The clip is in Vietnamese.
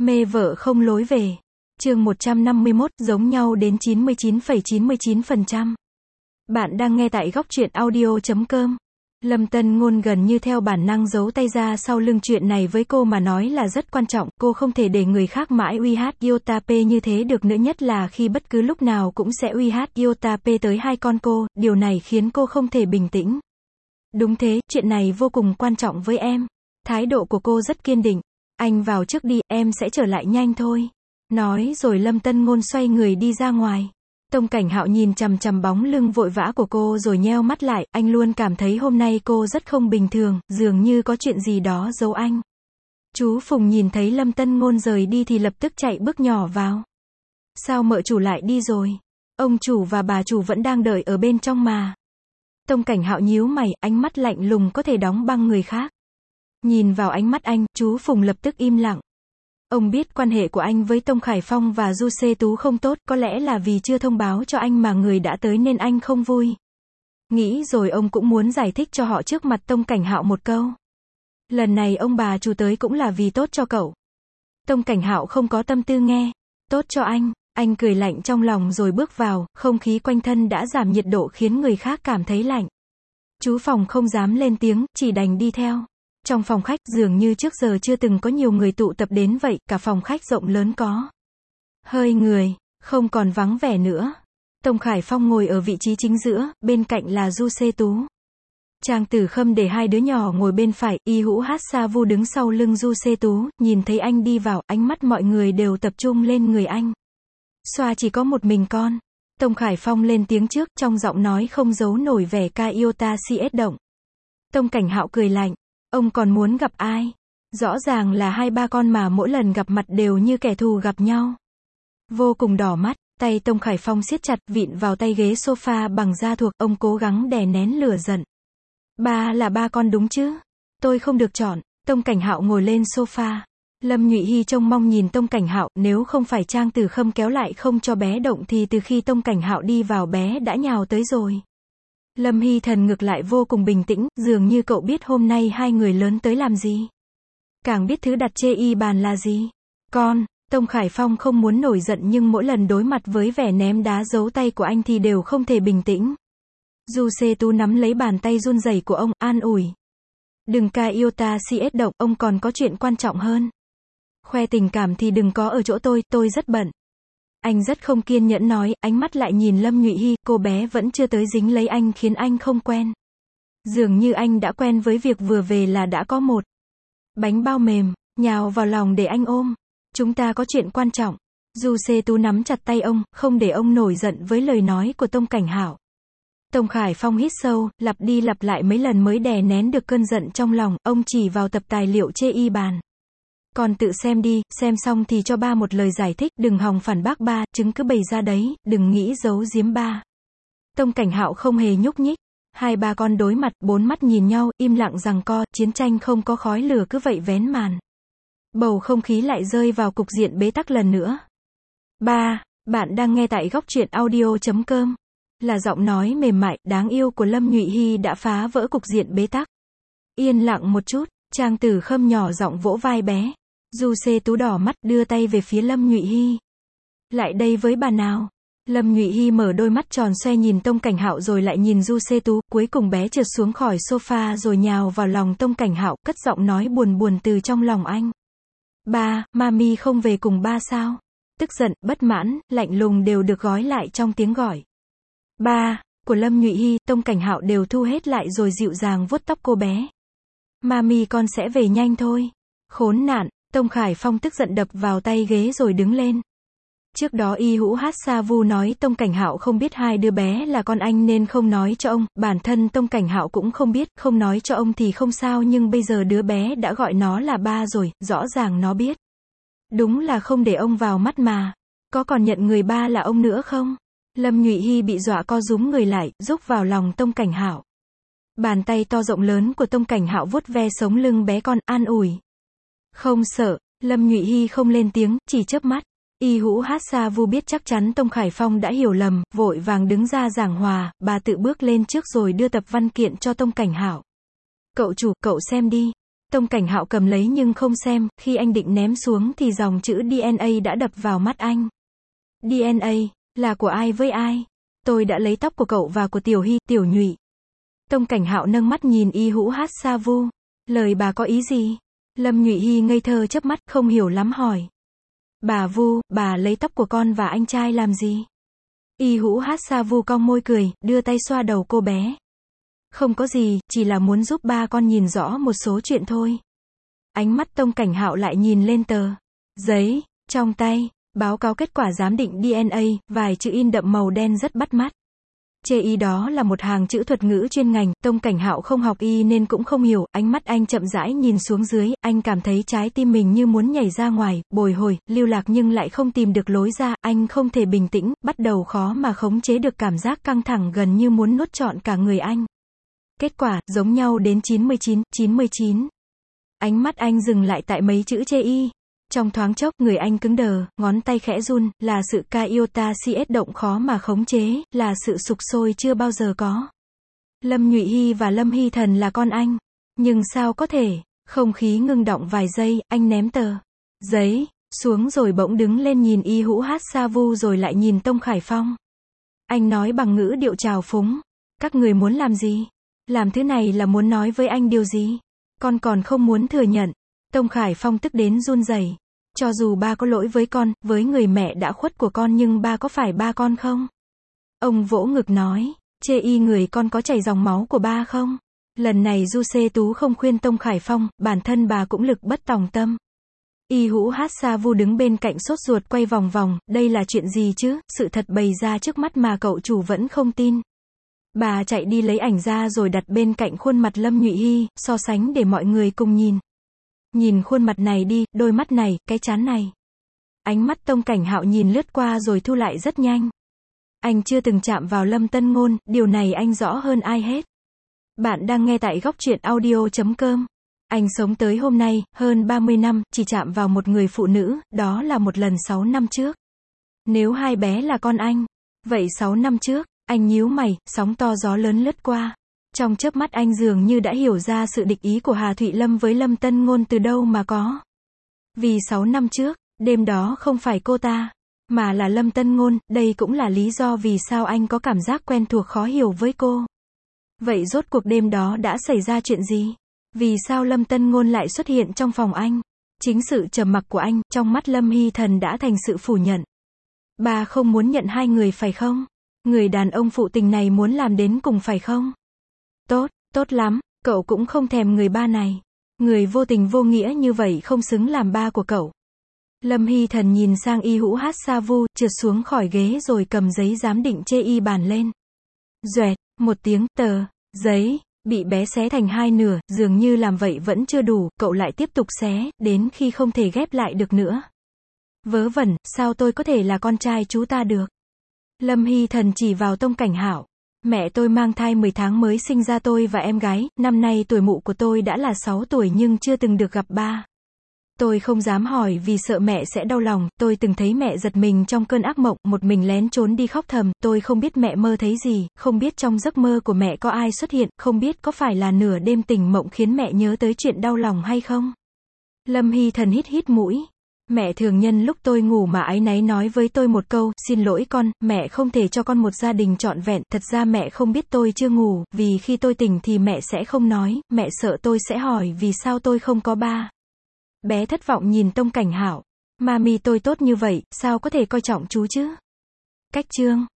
Mê vợ không lối về. Chương 151, giống nhau đến 99,99%. Bạn đang nghe tại góc truyện audio.com. Lâm Tân Ngôn gần như theo bản năng giấu tay ra sau lưng, chuyện này với cô mà nói là rất quan trọng, cô không thể để người khác mãi uy hát Yotape như thế được nữa, nhất là khi bất cứ lúc nào cũng sẽ uy hát Yotape tới hai con cô, điều này khiến cô không thể bình tĩnh. Đúng thế, chuyện này vô cùng quan trọng với em. Thái độ của cô rất kiên định. Anh vào trước đi, em sẽ trở lại nhanh thôi. Nói rồi Lâm Tân Ngôn xoay người đi ra ngoài. Tông Cảnh Hạo nhìn chằm chằm bóng lưng vội vã của cô rồi nheo mắt lại, anh luôn cảm thấy hôm nay cô rất không bình thường, dường như có chuyện gì đó giấu anh. Chú Phùng nhìn thấy Lâm Tân Ngôn rời đi thì lập tức chạy bước nhỏ vào. Sao mợ chủ lại đi rồi? Ông chủ và bà chủ vẫn đang đợi ở bên trong mà. Tông Cảnh Hạo nhíu mày, ánh mắt lạnh lùng có thể đóng băng người khác. Nhìn vào ánh mắt anh, chú Phùng lập tức im lặng. Ông biết quan hệ của anh với Tông Khải Phong và Du Xê Tú không tốt, có lẽ là vì chưa thông báo cho anh mà người đã tới nên anh không vui. Nghĩ rồi ông cũng muốn giải thích cho họ trước mặt Tông Cảnh Hạo một câu. Lần này ông bà chủ tới cũng là vì tốt cho cậu. Tông Cảnh Hạo không có tâm tư nghe. Tốt cho anh cười lạnh trong lòng rồi bước vào, không khí quanh thân đã giảm nhiệt độ khiến người khác cảm thấy lạnh. Chú Phòng không dám lên tiếng, chỉ đành đi theo. Trong phòng khách, dường như trước giờ chưa từng có nhiều người tụ tập đến vậy, cả phòng khách rộng lớn có hơi người, không còn vắng vẻ nữa. Tông Khải Phong ngồi ở vị trí chính giữa, bên cạnh là Du Xê Tú. Trang Tử Khâm để hai đứa nhỏ ngồi bên phải, Y Hữu Hát Sa Vu đứng sau lưng Du Xê Tú, nhìn thấy anh đi vào, ánh mắt mọi người đều tập trung lên người anh. Xoa chỉ có một mình con. Tông Khải Phong lên tiếng trước, trong giọng nói không giấu nổi vẻ ca iota si động. Tông Cảnh Hạo cười lạnh. Ông còn muốn gặp ai? Rõ ràng là hai ba con mà mỗi lần gặp mặt đều như kẻ thù gặp nhau. Vô cùng đỏ mắt, tay Tông Khải Phong siết chặt, vịn vào tay ghế sofa bằng da thuộc, ông cố gắng đè nén lửa giận. Ba là ba con đúng chứ? Tôi không được chọn. Tông Cảnh Hạo ngồi lên sofa. Lâm Nhụy Hy trông mong nhìn Tông Cảnh Hạo, nếu không phải Trang Tử Khâm kéo lại không cho bé động thì từ khi Tông Cảnh Hạo đi vào bé đã nhào tới rồi. Lâm Hy Thần ngược lại vô cùng bình tĩnh, dường như cậu biết hôm nay hai người lớn tới làm gì. Càng biết thứ đặt chê y bàn là gì. Tông Khải Phong không muốn nổi giận nhưng mỗi lần đối mặt với vẻ ném đá giấu tay của anh thì đều không thể bình tĩnh. Du Xê Tú nắm lấy bàn tay run rẩy của ông, an ủi. Đừng ca iota si động, ông còn có chuyện quan trọng hơn. Khoe tình cảm thì đừng có ở chỗ tôi rất bận. Anh rất không kiên nhẫn nói, ánh mắt lại nhìn Lâm Nhụy Hy, cô bé vẫn chưa tới dính lấy anh khiến anh không quen. Dường như anh đã quen với việc vừa về là đã có một bánh bao mềm, nhào vào lòng để anh ôm. Chúng ta có chuyện quan trọng. Du Xê Tú nắm chặt tay ông, không để ông nổi giận với lời nói của Tông Cảnh Hạo. Tông Khải Phong hít sâu, lặp đi lặp lại mấy lần mới đè nén được cơn giận trong lòng, ông chỉ vào tập tài liệu chê y bàn. Còn tự xem đi, xem xong thì cho ba một lời giải thích, đừng hòng phản bác ba, chứng cứ bày ra đấy, đừng nghĩ giấu giếm ba. Tông Cảnh Hạo không hề nhúc nhích. Hai ba con đối mặt, bốn mắt nhìn nhau, im lặng giằng co, chiến tranh không có khói lửa cứ vậy vén màn. Bầu không khí lại rơi vào cục diện bế tắc lần nữa. Bạn đang nghe tại góc truyện audio.com. Là giọng nói mềm mại, đáng yêu của Lâm Nhụy Hy đã phá vỡ cục diện bế tắc. Yên lặng một chút, Trang Tử Khâm nhỏ giọng vỗ vai bé. Du Xê Tú đỏ mắt, đưa tay về phía Lâm Nhụy Hy. Lại đây với bà nào. Lâm Nhụy Hy mở đôi mắt tròn xoe nhìn Tông Cảnh Hạo rồi lại nhìn Du Xê Tú, cuối cùng bé trượt xuống khỏi sofa rồi nhào vào lòng Tông Cảnh Hạo, cất giọng nói buồn buồn từ trong lòng anh. Ba, mami không về cùng ba sao? Tức giận, bất mãn, lạnh lùng đều được gói lại trong tiếng gọi. Ba, của Lâm Nhụy Hy, Tông Cảnh Hạo đều thu hết lại rồi dịu dàng vuốt tóc cô bé. Mami con sẽ về nhanh thôi. Khốn nạn. Tông Khải Phong tức giận đập vào tay ghế rồi đứng lên. Trước đó Y Hữu Hát Sa Vu nói Tông Cảnh Hạo không biết hai đứa bé là con anh nên không nói cho ông, bản thân Tông Cảnh Hạo cũng không biết, không nói cho ông thì không sao nhưng bây giờ đứa bé đã gọi nó là ba rồi, rõ ràng nó biết. Đúng là không để ông vào mắt mà. Có còn nhận người ba là ông nữa không? Lâm Nhụy Hy bị dọa co rúm người lại, rúc vào lòng Tông Cảnh Hạo. Bàn tay to rộng lớn của Tông Cảnh Hạo vuốt ve sống lưng bé con, an ủi. Không sợ. Lâm Nhụy Hy không lên tiếng, chỉ chớp mắt. Y Hữu Hát Sa Vu biết chắc chắn Tông Khải Phong đã hiểu lầm, vội vàng đứng ra giảng hòa, bà tự bước lên trước rồi đưa tập văn kiện cho Tông Cảnh Hạo. Cậu chủ, cậu xem đi. Tông Cảnh Hạo cầm lấy nhưng không xem, khi anh định ném xuống thì dòng chữ DNA đã đập vào mắt anh. DNA, là của ai với ai? Tôi đã lấy tóc của cậu và của Tiểu Hy, Tiểu Nhụy. Tông Cảnh Hạo nâng mắt nhìn Y Hữu Hát Sa Vu. Lời bà có ý gì? Lâm Nhụy Hy ngây thơ chớp mắt, không hiểu lắm hỏi. Bà Vu, bà lấy tóc của con và anh trai làm gì? Y Hữu Hát Sa Vu cong môi cười, đưa tay xoa đầu cô bé. Không có gì, chỉ là muốn giúp ba con nhìn rõ một số chuyện thôi. Ánh mắt Tông Cảnh Hạo lại nhìn lên tờ giấy trong tay, báo cáo kết quả giám định DNA, vài chữ in đậm màu đen rất bắt mắt. Chê y đó là một hàng chữ thuật ngữ chuyên ngành, Tông Cảnh Hạo không học y nên cũng không hiểu, ánh mắt anh chậm rãi nhìn xuống dưới, anh cảm thấy trái tim mình như muốn nhảy ra ngoài, bồi hồi, lưu lạc nhưng lại không tìm được lối ra, anh không thể bình tĩnh, bắt đầu khó mà khống chế được cảm giác căng thẳng gần như muốn nuốt trọn cả người anh. Kết quả, giống nhau đến 99. Ánh mắt anh dừng lại tại mấy chữ chê y. Trong thoáng chốc, người anh cứng đờ, ngón tay khẽ run, là sự ca iota cs động khó mà khống chế, là sự sục sôi chưa bao giờ có. Lâm Nhụy Hy và Lâm Hy Thần là con anh. Nhưng sao có thể? Không khí ngưng đọng vài giây, anh ném tờ giấy xuống rồi bỗng đứng lên nhìn Y Hữu Hát Sa Vu rồi lại nhìn Tông Khải Phong. Anh nói bằng ngữ điệu trào phúng. Các người muốn làm gì? Làm thứ này là muốn nói với anh điều gì? Con còn không muốn thừa nhận. Tông Khải Phong tức đến run rẩy. Cho dù ba có lỗi với con, với người mẹ đã khuất của con nhưng ba có phải ba con không? Ông vỗ ngực nói, chê y người con có chảy dòng máu của ba không? Lần này Du Xê Tú không khuyên Tông Khải Phong, bản thân bà cũng lực bất tòng tâm. Y Hữu Hát Sa Vu đứng bên cạnh sốt ruột quay vòng vòng, đây là chuyện gì chứ, sự thật bày ra trước mắt mà cậu chủ vẫn không tin. Bà chạy đi lấy ảnh ra rồi đặt bên cạnh khuôn mặt Lâm Nhụy Hy, so sánh để mọi người cùng nhìn. Nhìn khuôn mặt này đi, đôi mắt này, cái trán này. Ánh mắt Tông Cảnh Hạo nhìn lướt qua rồi thu lại rất nhanh. Anh chưa từng chạm vào Lâm Tân Ngôn, điều này anh rõ hơn ai hết. Bạn đang nghe tại góc truyện audio.com. Anh sống tới hôm nay, hơn 30 năm, chỉ chạm vào một người phụ nữ, đó là một lần 6 năm trước. Nếu hai bé là con anh, vậy 6 năm trước, anh nhíu mày, sóng to gió lớn lướt qua. Trong chớp mắt anh dường như đã hiểu ra sự địch ý của Hà Thụy Lâm với Lâm Tân Ngôn từ đâu mà có. Vì 6 năm trước, đêm đó không phải cô ta, mà là Lâm Tân Ngôn, đây cũng là lý do vì sao anh có cảm giác quen thuộc khó hiểu với cô. Vậy rốt cuộc đêm đó đã xảy ra chuyện gì? Vì sao Lâm Tân Ngôn lại xuất hiện trong phòng anh? Chính sự trầm mặc của anh, trong mắt Lâm Hy Thần đã thành sự phủ nhận. Bà không muốn nhận hai người phải không? Người đàn ông phụ tình này muốn làm đến cùng phải không? Tốt lắm, cậu cũng không thèm người ba này. Người vô tình vô nghĩa như vậy không xứng làm ba của cậu. Lâm Hy Thần nhìn sang Y Hữu Hát Sa Vu, trượt xuống khỏi ghế rồi cầm giấy giám định chê y bàn lên. Doẹt, một tiếng, tờ giấy bị bé xé thành hai nửa, dường như làm vậy vẫn chưa đủ, cậu lại tiếp tục xé, đến khi không thể ghép lại được nữa. Vớ vẩn, sao tôi có thể là con trai chú ta được? Lâm Hy Thần chỉ vào Tông Cảnh Hạo. Mẹ tôi mang thai 10 tháng mới sinh ra tôi và em gái, năm nay tuổi mụ của tôi đã là 6 tuổi nhưng chưa từng được gặp ba. Tôi không dám hỏi vì sợ mẹ sẽ đau lòng, tôi từng thấy mẹ giật mình trong cơn ác mộng, một mình lén trốn đi khóc thầm, tôi không biết mẹ mơ thấy gì, không biết trong giấc mơ của mẹ có ai xuất hiện, không biết có phải là nửa đêm tỉnh mộng khiến mẹ nhớ tới chuyện đau lòng hay không. Lâm Hy Thần hít mũi. Mẹ thường nhân lúc tôi ngủ mà áy náy nói với tôi một câu, xin lỗi con, mẹ không thể cho con một gia đình trọn vẹn, thật ra mẹ không biết tôi chưa ngủ, vì khi tôi tỉnh thì mẹ sẽ không nói, mẹ sợ tôi sẽ hỏi vì sao tôi không có ba. Bé thất vọng nhìn Tông Cảnh Hạo. Mami tôi tốt như vậy, sao có thể coi trọng chú chứ? Cách chương